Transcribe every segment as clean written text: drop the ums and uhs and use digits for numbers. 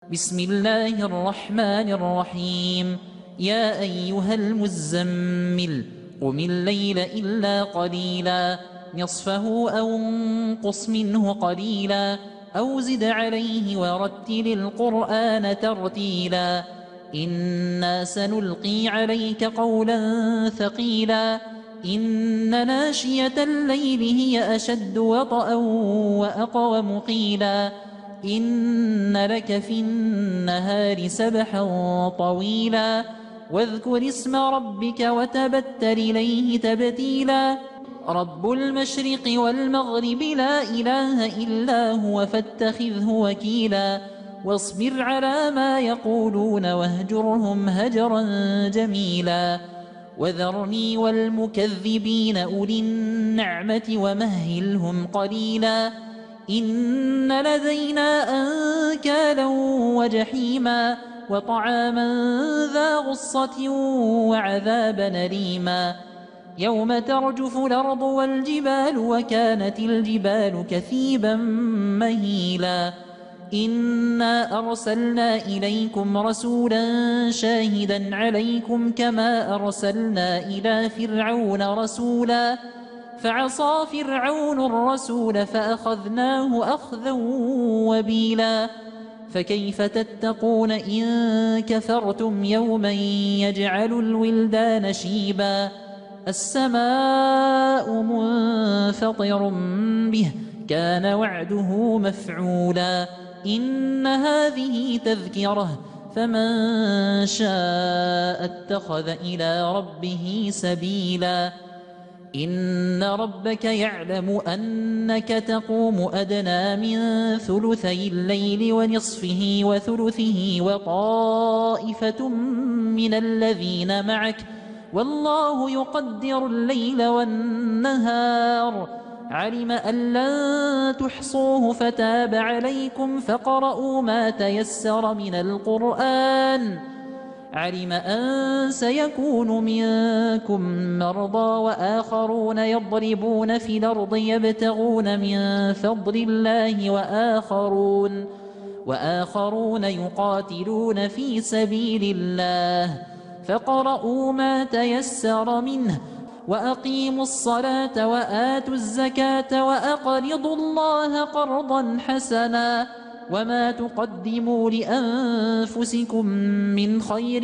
بسم الله الرحمن الرحيم. يا أيها المزمل قم الليل إلا قليلا نصفه أو انقص منه قليلا أو زد عليه ورتل القرآن ترتيلا إنا سنلقي عليك قولا ثقيلا إن ناشية الليل هي أشد وطئا وأقوم قيلا إن لك في النهار سبحا طويلا واذكر اسم ربك وتبتل إليه تبتيلا رب المشرق والمغرب لا إله إلا هو فاتخذه وكيلا واصبر على ما يقولون واهجرهم هجرا جميلا وذرني والمكذبين أولي النعمة ومهلهم قليلا إن لدينا أنكالا وجحيما وطعاما ذا غصة وعذابا أليما يوم ترجف الأرض والجبال وكانت الجبال كثيبا مهيلا إنا أرسلنا إليكم رسولا شاهدا عليكم كما أرسلنا إلى فرعون رسولا فعصى فرعون الرسول فأخذناه أخذا وبيلا فكيف تتقون إن كفرتم يوما يجعل الولدان شيبا السماء منفطر به كان وعده مفعولا إن هذه تذكرة فمن شاء اتخذ إلى ربه سبيلا إن ربك يعلم أنك تقوم أدنى من ثلثي الليل ونصفه وثلثه وطائفة من الذين معك والله يقدر الليل والنهار علم أن لن تحصوه فتاب عليكم فقرؤوا ما تيسر من القرآن علم أن سيكون منكم مرضى وآخرون يضربون في الأرض يبتغون من فضل الله وآخرون يقاتلون في سبيل الله فقرؤوا ما تيسر منه وأقيموا الصلاة وآتوا الزكاة وأقرضوا الله قرضا حسنا وما تقدموا لأنفسكم من خير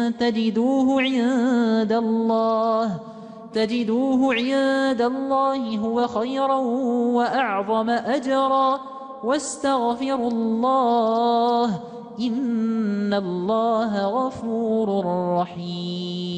تجدوه عند الله هو خيرا وأعظم أجرا واستغفروا الله إن الله غفور رحيم.